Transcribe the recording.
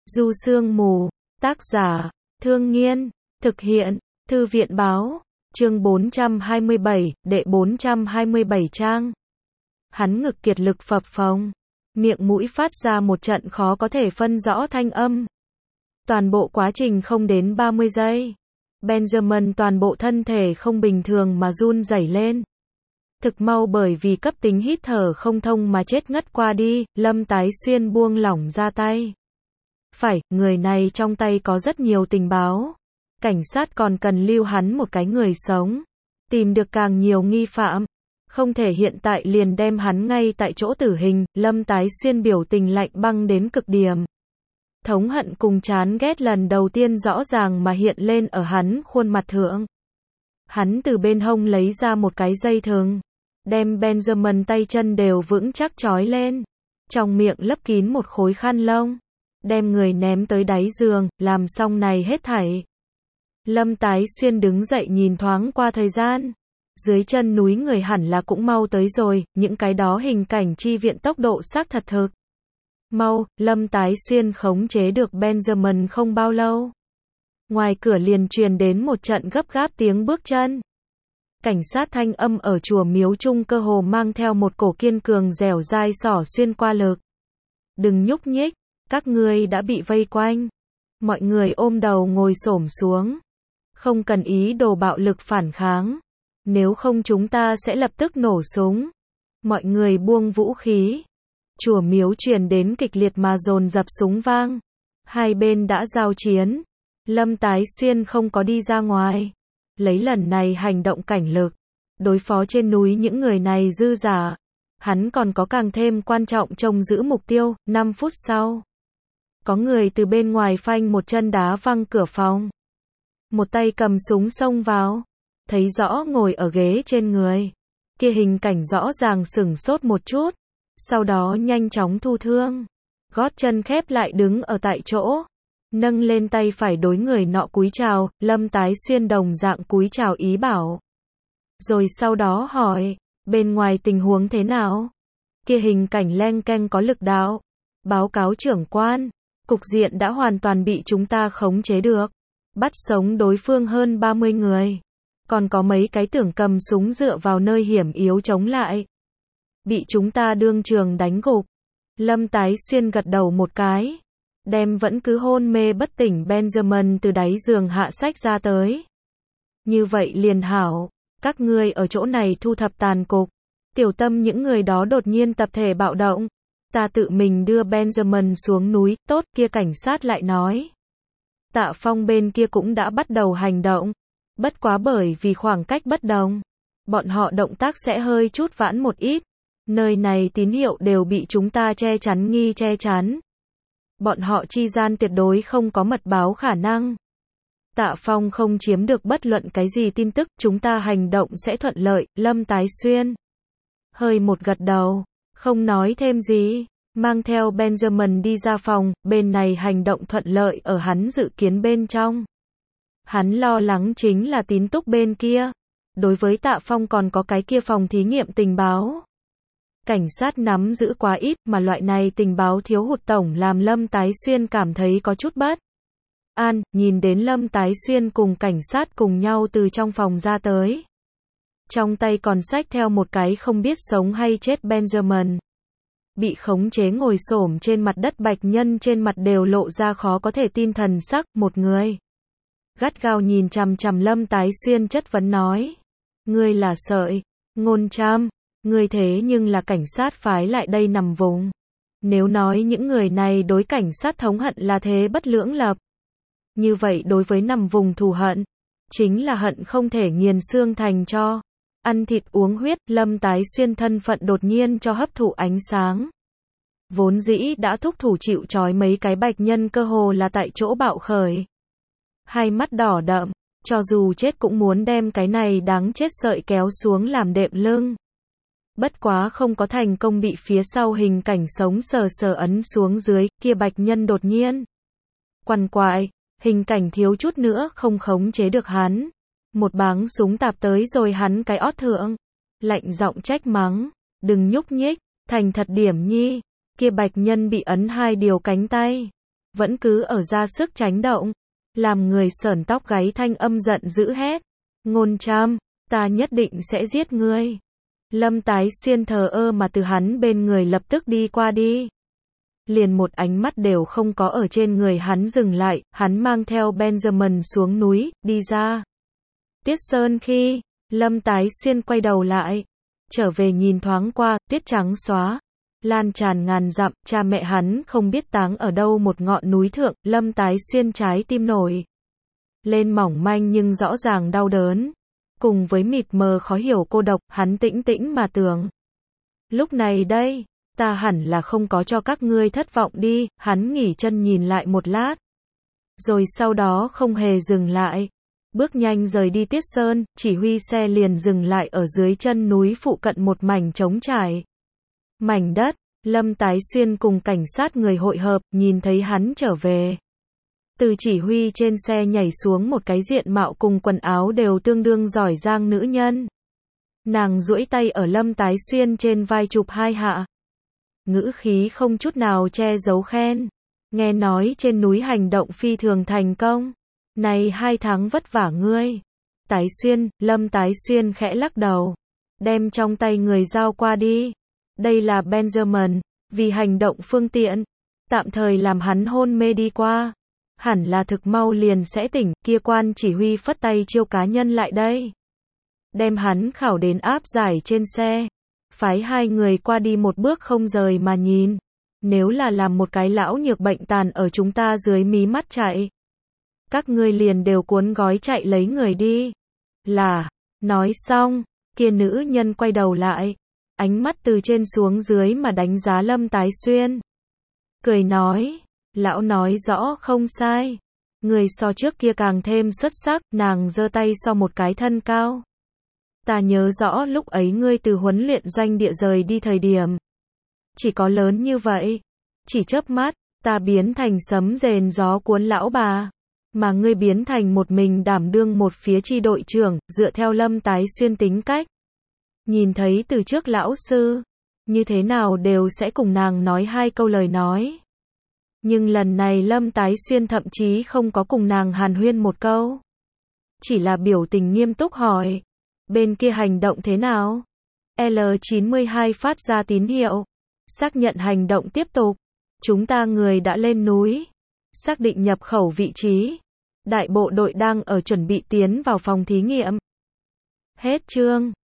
Du Sương Mù, tác giả, Thương Nghiên, thực hiện, Thư viện báo, chương 427, đệ 427 trang. Hắn ngực kiệt lực phập phồng, miệng mũi phát ra một trận khó có thể phân rõ thanh âm. Toàn bộ quá trình không đến 30 giây. Benjamin toàn bộ thân thể không bình thường mà run rẩy lên. Thực mau bởi vì cấp tính hít thở không thông mà chết ngất qua đi, Lâm Tái Xuyên buông lỏng ra tay. Phải, người này trong tay có rất nhiều tình báo. Cảnh sát còn cần lưu hắn một cái người sống. Tìm được càng nhiều nghi phạm. Không thể hiện tại liền đem hắn ngay tại chỗ tử hình. Lâm Tái Xuyên biểu tình lạnh băng đến cực điểm. Thống hận cùng chán ghét lần đầu tiên rõ ràng mà hiện lên ở hắn khuôn mặt thượng. Hắn từ bên hông lấy ra một cái dây thừng. Đem Benjamin tay chân đều vững chắc trói lên. Trong miệng lấp kín một khối khăn lông. Đem người ném tới đáy giường, làm xong này hết thảy. Lâm Tái Xuyên đứng dậy nhìn thoáng qua thời gian. Dưới chân núi người hẳn là cũng mau tới rồi, những cái đó hình cảnh chi viện tốc độ xác thật thực. Mau, Lâm Tái Xuyên khống chế được Benjamin không bao lâu. Ngoài cửa liền truyền đến một trận gấp gáp tiếng bước chân. Cảnh sát thanh âm ở chùa miếu chung cơ hồ mang theo một cổ kiên cường dẻo dai xỏ xuyên qua lực. Đừng nhúc nhích, các ngươi đã bị vây quanh. Mọi người ôm đầu ngồi xổm xuống. Không cần ý đồ bạo lực phản kháng. Nếu không chúng ta sẽ lập tức nổ súng. Mọi người buông vũ khí. Chùa miếu truyền đến kịch liệt mà dồn dập súng vang. Hai bên đã giao chiến. Lâm Tái Xuyên không có đi ra ngoài. Lấy lần này hành động cảnh lực. Đối phó trên núi những người này dư giả. Hắn còn có càng thêm quan trọng trông giữ mục tiêu. 5 phút sau. Có người từ bên ngoài phanh một chân đá văng cửa phòng. Một tay cầm súng xông vào. Thấy rõ ngồi ở ghế trên người. Kia hình cảnh rõ ràng sửng sốt một chút. Sau đó nhanh chóng thu thương. Gót chân khép lại đứng ở tại chỗ. Nâng lên tay phải đối người nọ cúi chào. Lâm Tái Xuyên đồng dạng cúi chào ý bảo. Rồi sau đó hỏi. Bên ngoài tình huống thế nào? Kia hình cảnh leng keng có lực đạo. Báo cáo trưởng quan. Cục diện đã hoàn toàn bị chúng ta khống chế được. Bắt sống đối phương hơn 30 người. Còn có mấy cái tưởng cầm súng dựa vào nơi hiểm yếu chống lại. Bị chúng ta đương trường đánh gục. Lâm Tái Xuyên gật đầu một cái. Đem vẫn cứ hôn mê bất tỉnh Benjamin từ đáy giường hạ sách ra tới. Như vậy liền hảo. Các ngươi ở chỗ này thu thập tàn cục. Tiểu Tâm những người đó đột nhiên tập thể bạo động. Ta tự mình đưa Benjamin xuống núi. Tốt, kia cảnh sát lại nói. Tạ Phong bên kia cũng đã bắt đầu hành động. Bất quá bởi vì khoảng cách bất đồng. Bọn họ động tác sẽ hơi chút vãn một ít. Nơi này tín hiệu đều bị chúng ta che chắn nghi che chắn. Bọn họ chi gian tuyệt đối không có mật báo khả năng. Tạ Phong không chiếm được bất luận cái gì tin tức, chúng ta hành động sẽ thuận lợi. Lâm Tái Xuyên hơi một gật đầu, không nói thêm gì, mang theo Benjamin đi ra phòng. Bên này hành động thuận lợi ở hắn dự kiến bên trong. Hắn lo lắng chính là Tín Túc bên kia. Đối với Tạ Phong còn có cái kia phòng thí nghiệm tình báo. Cảnh sát nắm giữ quá ít mà loại này tình báo thiếu hụt tổng làm Lâm Tái Xuyên cảm thấy có chút bất an. Nhìn đến Lâm Tái Xuyên cùng cảnh sát cùng nhau từ trong phòng ra tới. Trong tay còn xách theo một cái không biết sống hay chết Benjamin. Bị khống chế ngồi xổm trên mặt đất bạch nhân trên mặt đều lộ ra khó có thể tin thần sắc. Một người gắt gao nhìn chằm chằm Lâm Tái Xuyên chất vấn nói. Ngươi là Sợi Ngôn Trâm, ngươi thế nhưng là cảnh sát phái lại đây nằm vùng. Nếu nói những người này đối cảnh sát thống hận là thế bất lưỡng lập. Như vậy đối với nằm vùng thù hận, chính là hận không thể nghiền xương thành cho. Ăn thịt uống huyết. Lâm Tái Xuyên thân phận đột nhiên cho hấp thụ ánh sáng. Vốn dĩ đã thúc thủ chịu trói mấy cái bạch nhân cơ hồ là tại chỗ bạo khởi. Hai mắt đỏ đậm, cho dù chết cũng muốn đem cái này đáng chết Sợi kéo xuống làm đệm lưng. Bất quá không có thành công, bị phía sau hình cảnh sống sờ sờ ấn xuống dưới. Kia bạch nhân đột nhiên quằn quại, hình cảnh thiếu chút nữa không khống chế được hắn. Một báng súng tạp tới rồi hắn cái ót thượng. Lạnh giọng trách mắng. Đừng nhúc nhích, thành thật điểm nhi. Kia bạch nhân bị ấn hai điều cánh tay. vẫn cứ ở ra sức tránh động. Làm người sởn tóc gáy thanh âm giận dữ hét. Ngôn Trâm, ta nhất định sẽ giết ngươi. Lâm Tái Xuyên thờ ơ mà từ hắn bên người lập tức đi qua đi. Liền một ánh mắt đều không có ở trên người hắn dừng lại, hắn mang theo Benjamin xuống núi, đi ra. Tiết Sơn khi, Lâm Tái Xuyên quay đầu lại, trở về nhìn thoáng qua, tiết trắng xóa, lan tràn ngàn dặm, cha mẹ hắn không biết táng ở đâu một ngọn núi thượng, Lâm Tái Xuyên trái tim nổi lên mỏng manh nhưng rõ ràng đau đớn. Cùng với mịt mờ khó hiểu cô độc, hắn tĩnh tĩnh mà tưởng. Lúc này đây, ta hẳn là không có cho các ngươi thất vọng đi, hắn nghỉ chân nhìn lại một lát. Rồi sau đó không hề dừng lại. Bước nhanh rời đi Tiết Sơn, chỉ huy xe liền dừng lại ở dưới chân núi phụ cận một mảnh trống trải. Mảnh đất, Lâm Tái Xuyên cùng cảnh sát người hội hợp, nhìn thấy hắn trở về. Từ chỉ huy trên xe nhảy xuống một cái diện mạo cùng quần áo đều tương đương giỏi giang nữ nhân. Nàng duỗi tay ở Lâm Tái Xuyên trên vai chụp hai hạ. Ngữ khí không chút nào che giấu khen. Nghe nói trên núi hành động phi thường thành công. Này 2 tháng vất vả ngươi. Tái Xuyên, Lâm Tái Xuyên khẽ lắc đầu. Đem trong tay người giao qua đi. Đây là Benjamin, vì hành động phương tiện. Tạm thời làm hắn hôn mê đi qua. Hẳn là thực mau liền sẽ tỉnh, kia quan chỉ huy phất tay chiêu cá nhân lại đây. Đem hắn khảo đến áp giải trên xe. Phái 2 người qua đi một bước không rời mà nhìn. Nếu là làm một cái lão nhược bệnh tàn ở chúng ta dưới mí mắt chạy. Các ngươi liền đều cuốn gói chạy lấy người đi. Là, nói xong, kia nữ nhân quay đầu lại. Ánh mắt từ trên xuống dưới mà đánh giá Lâm Tái Xuyên. Cười nói, lão nói rõ không sai. Người so trước kia càng thêm xuất sắc, nàng giơ tay so một cái thân cao. Ta nhớ rõ lúc ấy ngươi từ huấn luyện doanh địa rời đi thời điểm. Chỉ có lớn như vậy. Chỉ chớp mắt, ta biến thành sấm rền gió cuốn lão bà. Mà ngươi biến thành một mình đảm đương một phía chi đội trưởng, dựa theo Lâm Tái Xuyên tính cách. Nhìn thấy từ trước lão sư, như thế nào đều sẽ cùng nàng nói 2 câu lời nói. Nhưng lần này Lâm Tái Xuyên thậm chí không có cùng nàng hàn huyên một câu. Chỉ là biểu tình nghiêm túc hỏi. Bên kia hành động thế nào? L92 phát ra tín hiệu. Xác nhận hành động tiếp tục. Chúng ta người đã lên núi. Xác định nhập khẩu vị trí. Đại bộ đội đang ở chuẩn bị tiến vào phòng thí nghiệm. Hết chương.